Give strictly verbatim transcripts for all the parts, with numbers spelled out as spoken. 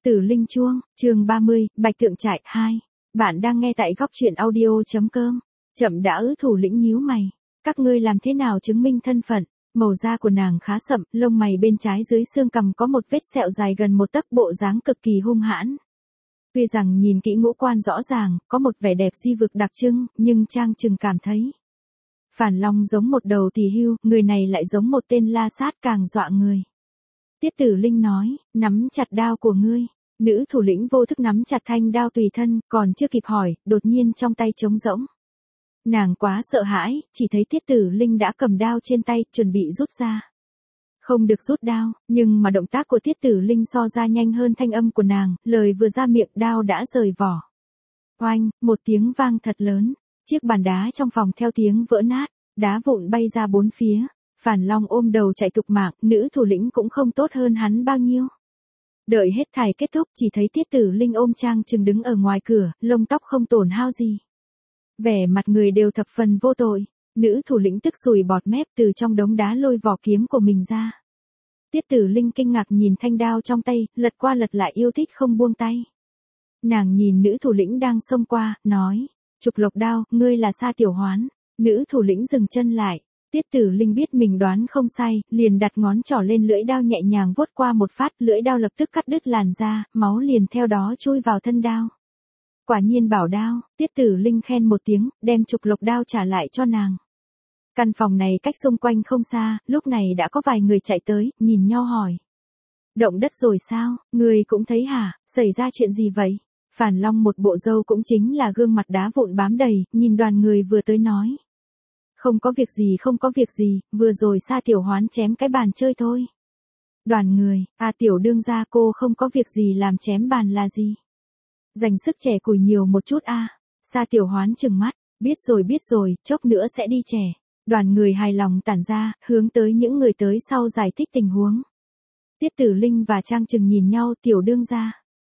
Tử Linh Chuông, chương ba mươi, Bạch Tượng Trại hai. Bạn đang nghe tại góc truyện audio.com. Chậm đã ứ thủ lĩnh nhíu mày. Các ngươi làm thế nào chứng minh thân phận? Màu da của nàng khá sậm, lông mày bên trái dưới xương cằm có một vết sẹo dài gần một tấc, bộ dáng cực kỳ hung hãn. Tuy rằng nhìn kỹ ngũ quan rõ ràng, có một vẻ đẹp di vực đặc trưng, nhưng Trang Trừng cảm thấy Phản Long giống một đầu tỳ hưu, người này lại giống một tên la sát càng dọa người. Tiết Tử Linh nói, nắm chặt đao của ngươi. Nữ thủ lĩnh vô thức nắm chặt thanh đao tùy thân, còn chưa kịp hỏi, đột nhiên trong tay trống rỗng. Nàng quá sợ hãi, chỉ thấy Tiết Tử Linh đã cầm đao trên tay, chuẩn bị rút ra. Không được rút đao, nhưng mà động tác của Tiết Tử Linh so ra nhanh hơn thanh âm của nàng, lời vừa ra miệng đao đã rời vỏ. Oanh, một tiếng vang thật lớn, chiếc bàn đá trong phòng theo tiếng vỡ nát, đá vụn bay ra bốn phía. Phản Long ôm đầu chạy thục mạng, nữ thủ lĩnh cũng không tốt hơn hắn bao nhiêu. Đợi hết thảy kết thúc, chỉ thấy Tiết Tử Linh ôm Trang Trừng đứng ở ngoài cửa, lông tóc không tổn hao gì. Vẻ mặt người đều thập phần vô tội. Nữ thủ lĩnh tức sùi bọt mép, từ trong đống đá lôi vỏ kiếm của mình ra. Tiết Tử Linh kinh ngạc nhìn thanh đao trong tay, lật qua lật lại yêu thích không buông tay. Nàng nhìn nữ thủ lĩnh đang xông qua, nói, Trục Lộc Đao, ngươi là Sa Tiểu Hoán. Nữ thủ lĩnh dừng chân lại. Tiết Tử Linh biết mình đoán không sai, liền đặt ngón trỏ lên lưỡi đao nhẹ nhàng vuốt qua một phát, lưỡi đao lập tức cắt đứt làn da, máu liền theo đó chui vào thân đao. Quả nhiên bảo đao, Tiết Tử Linh khen một tiếng, đem Trục Lộc Đao trả lại cho nàng. Căn phòng này cách xung quanh không xa, lúc này đã có vài người chạy tới, nhìn nhau hỏi. Động đất rồi sao, người cũng thấy hả, xảy ra chuyện gì vậy? Phản Long một bộ râu cũng chính là gương mặt đá vụn bám đầy, nhìn đoàn người vừa tới nói. Không có việc gì không có việc gì, vừa rồi Sa Tiểu Hoán chém cái bàn chơi thôi. Đoàn người, à tiểu đương gia cô không có việc gì làm chém bàn là gì? Dành sức chẻ củi nhiều một chút a. À. Sa Tiểu Hoán trừng mắt, biết rồi biết rồi, chốc nữa sẽ đi chẻ. Đoàn người hài lòng tản ra, hướng tới những người tới sau giải thích tình huống. Tiết Tử Linh và Trang Trừng nhìn nhau, tiểu đương gia.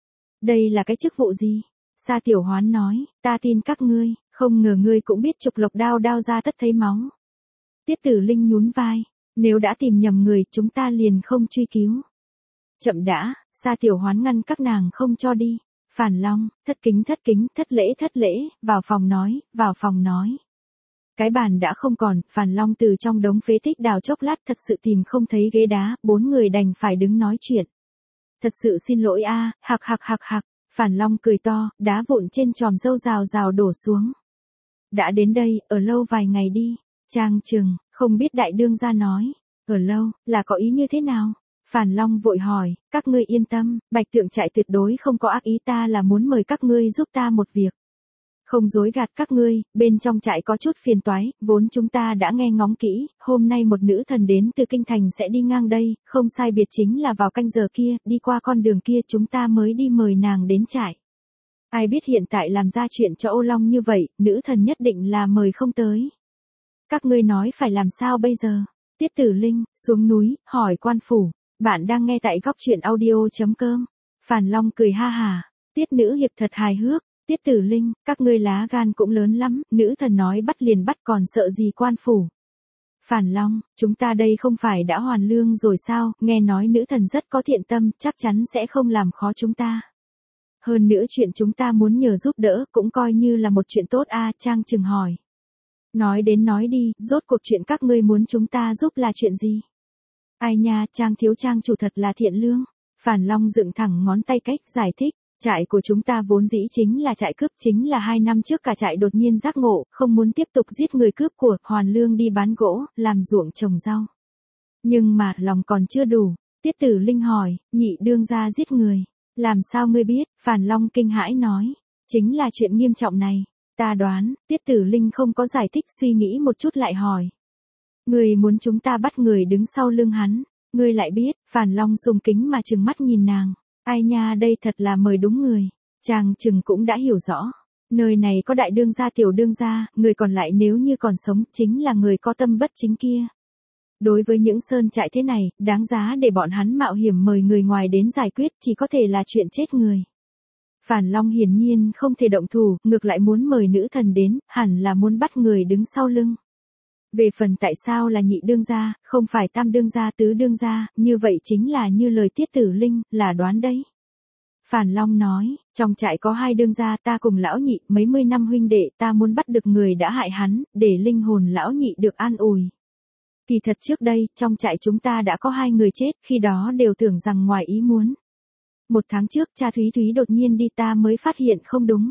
Đây là cái chức vụ gì? Sa Tiểu Hoán nói, ta tin các ngươi. Không ngờ ngươi cũng biết Trục Lộc Đao đao ra tất thấy máu. Tiết Tử Linh nhún vai, nếu đã tìm nhầm người chúng ta liền không truy cứu. Chậm đã, Sa Tiểu Hoán ngăn các nàng không cho đi. Phản Long, thất kính thất kính, thất lễ thất lễ, vào phòng nói, vào phòng nói. Cái bàn đã không còn, Phản Long từ trong đống phế tích đào chốc lát thật sự tìm không thấy ghế đá, bốn người đành phải đứng nói chuyện. Thật sự xin lỗi a, à, hạc hạc hạc hạc, Phản Long cười to, đá vụn trên tròm râu rào rào đổ xuống. Đã đến đây, ở lâu vài ngày đi. Trang Trừng, không biết đại đương gia nói, ở lâu, là có ý như thế nào? Phản Long vội hỏi, các ngươi yên tâm, Bạch Tượng Trại tuyệt đối không có ác ý, ta là muốn mời các ngươi giúp ta một việc. Không dối gạt các ngươi, bên trong trại có chút phiền toái, vốn chúng ta đã nghe ngóng kỹ, hôm nay một nữ thần đến từ kinh thành sẽ đi ngang đây, không sai biệt chính là vào canh giờ kia, đi qua con đường kia chúng ta mới đi mời nàng đến trại. Ai biết hiện tại làm ra chuyện cho Ô Long như vậy, nữ thần nhất định là mời không tới. Các ngươi nói phải làm sao bây giờ? Tiết Tử Linh, xuống núi, hỏi quan phủ. Bạn đang nghe tại góc truyện audio.com. Phản Long cười ha hà. Tiết nữ hiệp thật hài hước. Tiết Tử Linh, các ngươi lá gan cũng lớn lắm, nữ thần nói bắt liền bắt còn sợ gì quan phủ. Phản Long, chúng ta đây không phải đã hoàn lương rồi sao, nghe nói nữ thần rất có thiện tâm, chắc chắn sẽ không làm khó chúng ta. Hơn nữa chuyện chúng ta muốn nhờ giúp đỡ cũng coi như là một chuyện tốt a. À, Trang Trừng hỏi. Nói đến nói đi, rốt cuộc chuyện các ngươi muốn chúng ta giúp là chuyện gì? Ai nha, Trang thiếu Trang chủ thật là thiện lương. Phản Long dựng thẳng ngón tay cách giải thích. Trại của chúng ta vốn dĩ chính là trại cướp, chính là hai năm trước cả trại đột nhiên giác ngộ, không muốn tiếp tục giết người cướp của, hoàn lương đi bán gỗ, làm ruộng trồng rau. Nhưng mà, lòng còn chưa đủ. Tiết Tử Linh hỏi, nhị đương gia giết người. Làm sao ngươi biết? Phản Long kinh hãi nói. Chính là chuyện nghiêm trọng này. Ta đoán, Tiết Tử Linh không có giải thích, suy nghĩ một chút lại hỏi. Ngươi muốn chúng ta bắt người đứng sau lưng hắn. Ngươi lại biết, Phản Long sùng kính mà trừng mắt nhìn nàng. Ai nha, đây thật là mời đúng người. Trang Trừng cũng đã hiểu rõ. Nơi này có đại đương gia tiểu đương gia, người còn lại nếu như còn sống chính là người có tâm bất chính kia. Đối với những sơn trại thế này, đáng giá để bọn hắn mạo hiểm mời người ngoài đến giải quyết, chỉ có thể là chuyện chết người. Phản Long hiển nhiên không thể động thủ, ngược lại muốn mời nữ thần đến, hẳn là muốn bắt người đứng sau lưng. Về phần tại sao là nhị đương gia, không phải tam đương gia tứ đương gia, như vậy chính là như lời Tiết Tử Linh, là đoán đấy. Phản Long nói, trong trại có hai đương gia, ta cùng lão nhị mấy mươi năm huynh đệ, ta muốn bắt được người đã hại hắn, để linh hồn lão nhị được an ủi. Kỳ thật trước đây, trong trại chúng ta đã có hai người chết, khi đó đều tưởng rằng ngoài ý muốn. Một tháng trước cha Thúy Thúy đột nhiên đi, ta mới phát hiện không đúng.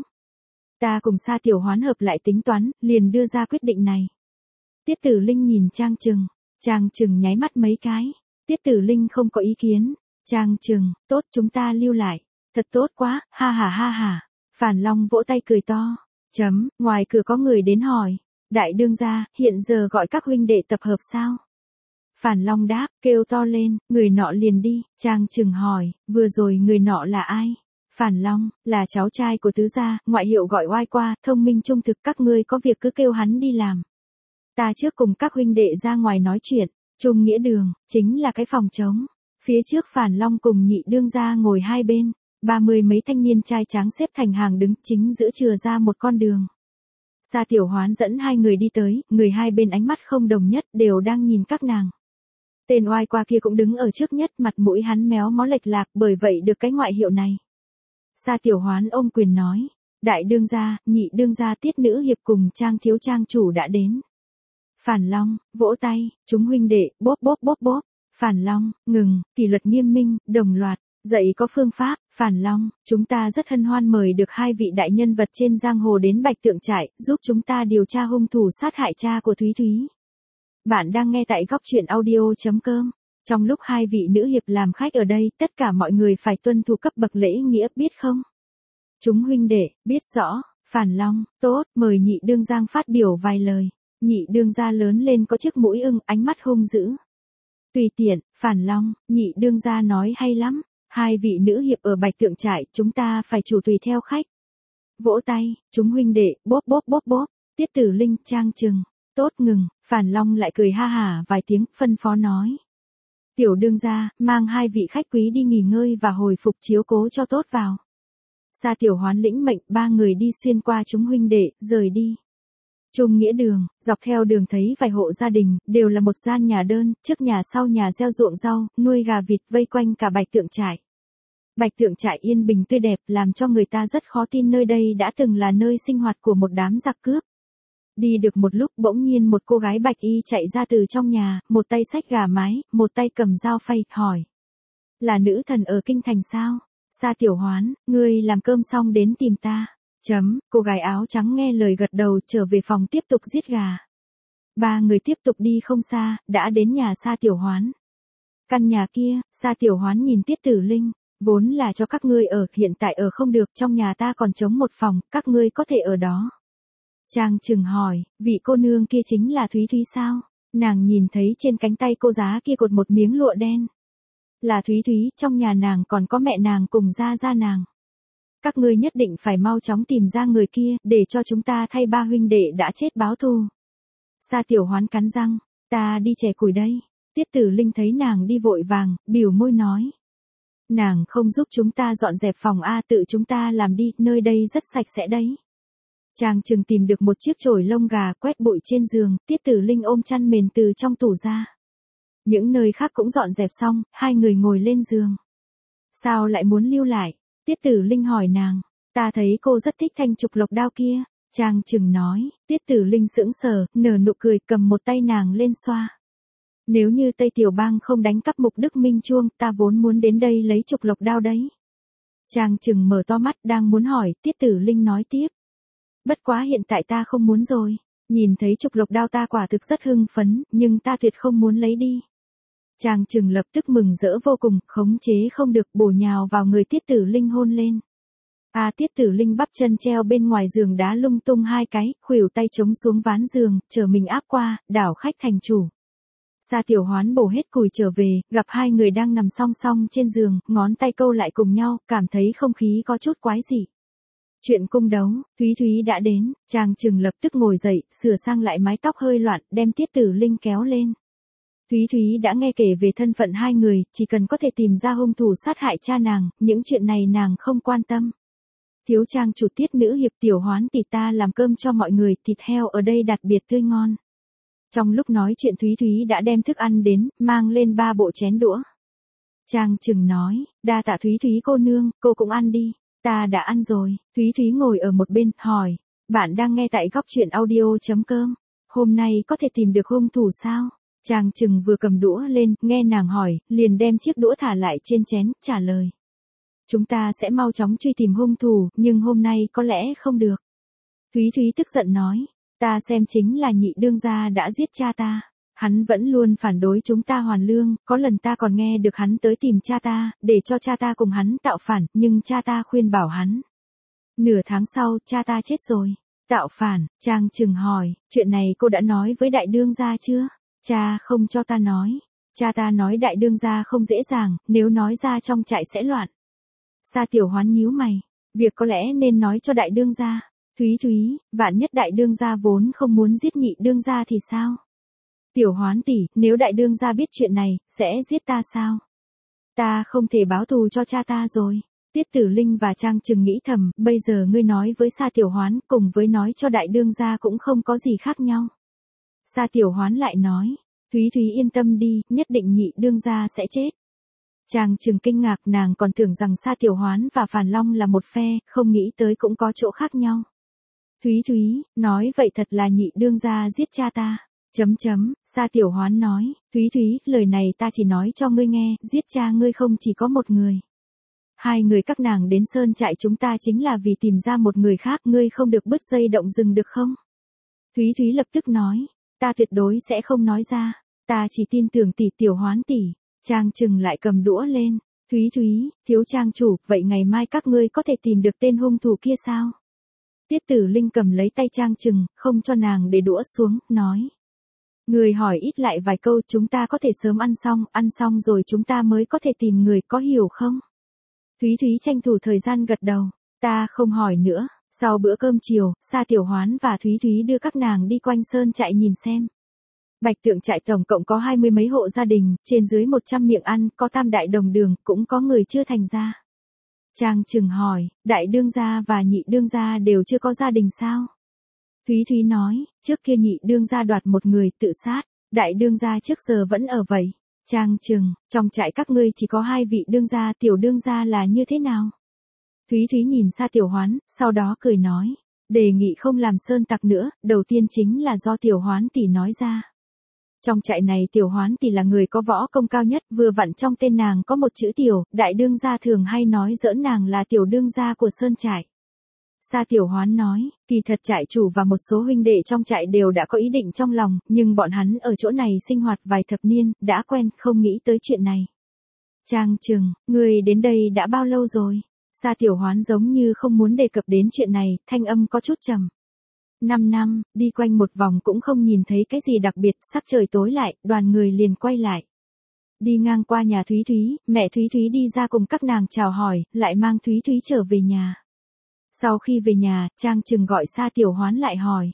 Ta cùng Sa Tiểu Hoán hợp lại tính toán, liền đưa ra quyết định này. Tiết Tử Linh nhìn Trang Trừng, Trang Trừng nháy mắt mấy cái. Tiết Tử Linh không có ý kiến. Trang Trừng, tốt, chúng ta lưu lại. Thật tốt quá, ha ha ha ha. Phản Long vỗ tay cười to. Chấm, ngoài cửa có người đến hỏi. Đại đương gia, hiện giờ gọi các huynh đệ tập hợp sao? Phản Long đáp, kêu to lên, người nọ liền đi. Trang Trừng hỏi, vừa rồi người nọ là ai? Phản Long, là cháu trai của tứ gia, ngoại hiệu gọi oai qua, thông minh trung thực, các ngươi có việc cứ kêu hắn đi làm. Ta trước cùng các huynh đệ ra ngoài nói chuyện. Trung nghĩa đường, chính là cái phòng trống. Phía trước Phản Long cùng nhị đương gia ngồi hai bên. Ba mươi mấy thanh niên trai tráng xếp thành hàng đứng chính giữa chừa ra một con đường. Sa Tiểu Hoán dẫn hai người đi tới, người hai bên ánh mắt không đồng nhất, đều đang nhìn các nàng. Tên oai qua kia cũng đứng ở trước nhất, mặt mũi hắn méo mó lệch lạc, bởi vậy được cái ngoại hiệu này. Sa Tiểu Hoán ôm quyền nói, đại đương gia, nhị đương gia, Tiết nữ hiệp cùng Trang thiếu trang chủ đã đến. Phản Long, vỗ tay, chúng huynh đệ, bóp bóp bóp bóp. Phản Long, ngừng, kỷ luật nghiêm minh, đồng loạt, dạy có phương pháp. Phản Long, chúng ta rất hân hoan mời được hai vị đại nhân vật trên giang hồ đến Bạch Tượng trại, giúp chúng ta điều tra hung thủ sát hại cha của Thúy Thúy. Bạn đang nghe tại góc truyện audio chấm com. Trong lúc hai vị nữ hiệp làm khách ở đây, tất cả mọi người phải tuân thủ cấp bậc lễ nghĩa, biết không? Chúng huynh đệ, biết rõ. Phản Long, tốt, mời nhị đương giang phát biểu vài lời. Nhị đương gia lớn lên có chiếc mũi ưng, ánh mắt hung dữ. Tùy tiện. Phản Long, nhị đương gia nói hay lắm. Hai vị nữ hiệp ở Bạch Tượng trại, chúng ta phải chủ tùy theo khách. Vỗ tay, chúng huynh đệ, bóp bóp bóp bóp. Tiết Tử Linh, Trang Trừng, tốt, ngừng. Phản Long lại cười ha hả vài tiếng, phân phó nói. Tiểu đương gia, mang hai vị khách quý đi nghỉ ngơi và hồi phục chiếu cố cho tốt vào. Sa Tiểu Hoán lĩnh mệnh, ba người đi xuyên qua chúng huynh đệ, rời đi. Trung nghĩa đường, dọc theo đường thấy vài hộ gia đình, đều là một gian nhà đơn, trước nhà sau nhà gieo ruộng rau, nuôi gà vịt, vây quanh cả Bạch Tượng trại. Bạch Tượng trại yên bình tươi đẹp, làm cho người ta rất khó tin nơi đây đã từng là nơi sinh hoạt của một đám giặc cướp. Đi được một lúc, bỗng nhiên một cô gái bạch y chạy ra từ trong nhà, một tay xách gà mái, một tay cầm dao phay, hỏi. Là nữ thần ở kinh thành sao? Sa Tiểu Hoán, ngươi làm cơm xong đến tìm ta. Chấm, cô gái áo trắng nghe lời gật đầu, trở về phòng tiếp tục giết gà. Ba người tiếp tục đi không xa, đã đến nhà Sa Tiểu Hoán. Căn nhà kia, Sa Tiểu Hoán nhìn Tiết Tử Linh, vốn là cho các ngươi ở, hiện tại ở không được, trong nhà ta còn trống một phòng, các ngươi có thể ở đó. Trang Trừng hỏi, vị cô nương kia chính là Thúy Thúy sao? Nàng nhìn thấy trên cánh tay cô giá kia cột một miếng lụa đen. Là Thúy Thúy, trong nhà nàng còn có mẹ nàng cùng gia gia nàng. Các ngươi nhất định phải mau chóng tìm ra người kia, để cho chúng ta thay ba huynh đệ đã chết báo thù. Sa Tiểu Hoán cắn răng, ta đi chẻ củi đây. Tiết Tử Linh thấy nàng đi vội vàng, bỉu môi nói. Nàng không giúp chúng ta dọn dẹp phòng a, tự chúng ta làm đi, nơi đây rất sạch sẽ đấy. Trang Trừng tìm được một chiếc chổi lông gà, quét bụi trên giường, Tiết Tử Linh ôm chăn mền từ trong tủ ra. Những nơi khác cũng dọn dẹp xong, hai người ngồi lên giường. Sao lại muốn lưu lại? Tiết Tử Linh hỏi nàng, ta thấy cô rất thích thanh trục lộc đao kia. Trang Trừng nói, Tiết Tử Linh sững sờ, nở nụ cười, cầm một tay nàng lên xoa. Nếu như Tây Tiểu Bang không đánh cắp Mục Đức Minh Chuông, ta vốn muốn đến đây lấy trục lộc đao đấy. Trang Trừng mở to mắt, đang muốn hỏi, Tiết Tử Linh nói tiếp. Bất quá hiện tại ta không muốn rồi. Nhìn thấy trục lộc đao ta quả thực rất hưng phấn, nhưng ta tuyệt không muốn lấy đi. Trang Trừng lập tức mừng rỡ vô cùng, khống chế không được, bổ nhào vào người Tiết Tử Linh hôn lên. A à, Tiết Tử Linh bắp chân treo bên ngoài giường đá lung tung hai cái, khuỷu tay chống xuống ván giường, chờ mình áp qua, đảo khách thành chủ. Sa Tiểu Hoán bổ hết củi trở về, gặp hai người đang nằm song song trên giường, ngón tay câu lại cùng nhau, cảm thấy không khí có chút quái dị. Chuyện cung đấu, Thúy Thúy đã đến, Trang Trừng lập tức ngồi dậy, sửa sang lại mái tóc hơi loạn, đem Tiết Tử Linh kéo lên. Thúy Thúy đã nghe kể về thân phận hai người, chỉ cần có thể tìm ra hung thủ sát hại cha nàng, những chuyện này nàng không quan tâm. Thiếu Trang chủ, Tiết nữ hiệp, Tiểu Hoán tỷ, ta làm cơm cho mọi người, thịt heo ở đây đặc biệt tươi ngon. Trong lúc nói chuyện Thúy Thúy đã đem thức ăn đến, mang lên ba bộ chén đũa. Trang Trừng nói, đa tạ Thúy Thúy cô nương, cô cũng ăn đi. Ta đã ăn rồi. Thúy Thúy ngồi ở một bên, hỏi, bạn đang nghe tại góc truyện audio.com. Hôm nay có thể tìm được hung thủ sao? Trang Trừng vừa cầm đũa lên, nghe nàng hỏi, liền đem chiếc đũa thả lại trên chén, trả lời. Chúng ta sẽ mau chóng truy tìm hung thủ, nhưng hôm nay có lẽ không được. Thúy Thúy tức giận nói, ta xem chính là nhị đương gia đã giết cha ta. Hắn vẫn luôn phản đối chúng ta hoàn lương, có lần ta còn nghe được hắn tới tìm cha ta, để cho cha ta cùng hắn tạo phản, nhưng cha ta khuyên bảo hắn. Nửa tháng sau, cha ta chết rồi. Tạo phản, Trang Trừng hỏi, chuyện này cô đã nói với đại đương gia chưa? Cha không cho ta nói. Cha ta nói đại đương gia không dễ dàng, nếu nói ra trong trại sẽ loạn. Sa Tiểu Hoán nhíu mày, việc có lẽ nên nói cho đại đương gia. Thúy Thúy, vạn nhất đại đương gia vốn không muốn giết nhị đương gia thì sao? Tiểu Hoán tỷ, nếu đại đương gia biết chuyện này, sẽ giết ta sao? Ta không thể báo thù cho cha ta rồi. Tiết Tử Linh và Trang Trừng nghĩ thầm, bây giờ ngươi nói với Sa Tiểu Hoán, cùng với nói cho đại đương gia cũng không có gì khác nhau. Sa Tiểu Hoán lại nói, Thúy Thúy yên tâm đi, nhất định nhị đương gia sẽ chết. Trang Trừng kinh ngạc, nàng còn tưởng rằng Sa Tiểu Hoán và Phàn Long là một phe, không nghĩ tới cũng có chỗ khác nhau. Thúy Thúy, nói vậy thật là nhị đương gia giết cha ta. Chấm chấm, Sa Tiểu Hoán nói, Thúy Thúy, lời này ta chỉ nói cho ngươi nghe, giết cha ngươi không chỉ có một người. Hai người các nàng đến sơn trại chúng ta chính là vì tìm ra một người khác, ngươi không được bứt dây động rừng được không? Thúy Thúy lập tức nói, ta tuyệt đối sẽ không nói ra, ta chỉ tin tưởng tỷ Tiểu Hoán tỷ. Trang Trừng lại cầm đũa lên, Thúy Thúy, thiếu trang chủ, vậy ngày mai các ngươi có thể tìm được tên hung thủ kia sao? Tiết Tử Linh cầm lấy tay Trang Trừng, không cho nàng để đũa xuống, nói. Người hỏi ít lại vài câu, chúng ta có thể sớm ăn xong, ăn xong rồi chúng ta mới có thể tìm người, có hiểu không? Thúy Thúy tranh thủ thời gian gật đầu, ta không hỏi nữa. Sau bữa cơm chiều, Sa Tiểu Hoán và Thúy Thúy đưa các nàng đi quanh sơn trại nhìn xem. Bạch Tượng trại tổng cộng có hai mươi mấy hộ gia đình, trên dưới một trăm miệng ăn, có tam đại đồng đường, cũng có người chưa thành gia. Trang Trừng hỏi, đại đương gia và nhị đương gia đều chưa có gia đình sao? Thúy Thúy nói, trước kia nhị đương gia đoạt một người tự sát, đại đương gia trước giờ vẫn ở vậy. Trang Trừng, trong trại các ngươi chỉ có hai vị đương gia, tiểu đương gia là như thế nào? Thúy Thúy nhìn Sa Tiểu Hoán, sau đó cười nói, đề nghị không làm sơn tặc nữa, đầu tiên chính là do Tiểu Hoán tỷ nói ra. Trong trại này Tiểu Hoán tỷ là người có võ công cao nhất, vừa vặn trong tên nàng có một chữ tiểu, đại đương gia thường hay nói giỡn nàng là tiểu đương gia của sơn trại. Sa Tiểu Hoán nói, kỳ thật trại chủ và một số huynh đệ trong trại đều đã có ý định trong lòng, nhưng bọn hắn ở chỗ này sinh hoạt vài thập niên, đã quen, không nghĩ tới chuyện này. Trang Trừng, người đến đây đã bao lâu rồi? Sa Tiểu Hoán giống như không muốn đề cập đến chuyện này, thanh âm có chút trầm. Năm năm, đi quanh một vòng cũng không nhìn thấy cái gì đặc biệt, sắc trời tối lại, đoàn người liền quay lại. Đi ngang qua nhà Thúy Thúy, mẹ Thúy Thúy đi ra cùng các nàng chào hỏi, lại mang Thúy Thúy trở về nhà. Sau khi về nhà, Trang Trừng gọi Sa Tiểu Hoán lại hỏi.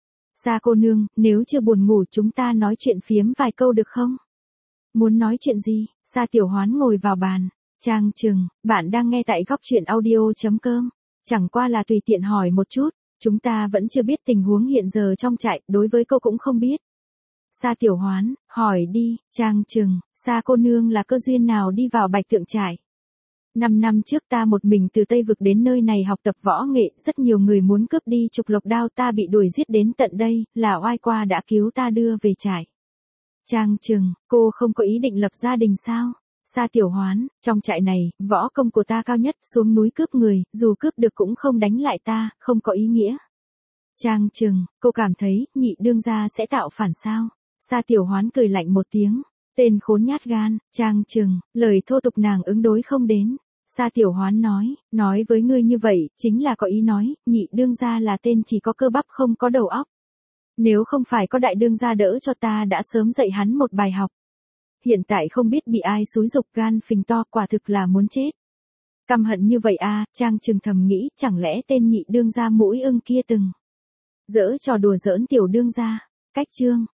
Sa cô nương, nếu chưa buồn ngủ chúng ta nói chuyện phiếm vài câu được không? Muốn nói chuyện gì? Sa Tiểu Hoán ngồi vào bàn. Trang Trừng, bạn đang nghe tại góc truyện audio.com. Chẳng qua là tùy tiện hỏi một chút, chúng ta vẫn chưa biết tình huống hiện giờ trong trại, đối với cô cũng không biết. Sa Tiểu Hoán, hỏi đi. Trang Trừng, Sa cô nương là cơ duyên nào đi vào Bạch Tượng trại? Năm năm trước ta một mình từ Tây Vực đến nơi này học tập võ nghệ, rất nhiều người muốn cướp đi trục lộc đao, ta bị đuổi giết đến tận đây, là oai qua đã cứu ta đưa về trại. Trang Trừng, cô không có ý định lập gia đình sao? Sa Tiểu Hoán, trong trại này, võ công của ta cao nhất, xuống núi cướp người, dù cướp được cũng không đánh lại ta, không có ý nghĩa. Trang Trừng, cô cảm thấy, nhị đương gia sẽ tạo phản sao? Sa Tiểu Hoán cười lạnh một tiếng. Tên khốn nhát gan. Trang Trừng, lời thô tục nàng ứng đối không đến. Sa Tiểu Hoán nói, nói với ngươi như vậy, chính là có ý nói, nhị đương gia là tên chỉ có cơ bắp không có đầu óc. Nếu không phải có đại đương gia đỡ cho ta đã sớm dạy hắn một bài học. Hiện tại không biết bị ai xúi dục, gan phình to, quả thực là muốn chết. Căm hận như vậy a, Trang Trừng thầm nghĩ, chẳng lẽ tên nhị đương gia mũi ưng kia từng giỡn trò đùa giỡn tiểu đương gia. Cách chương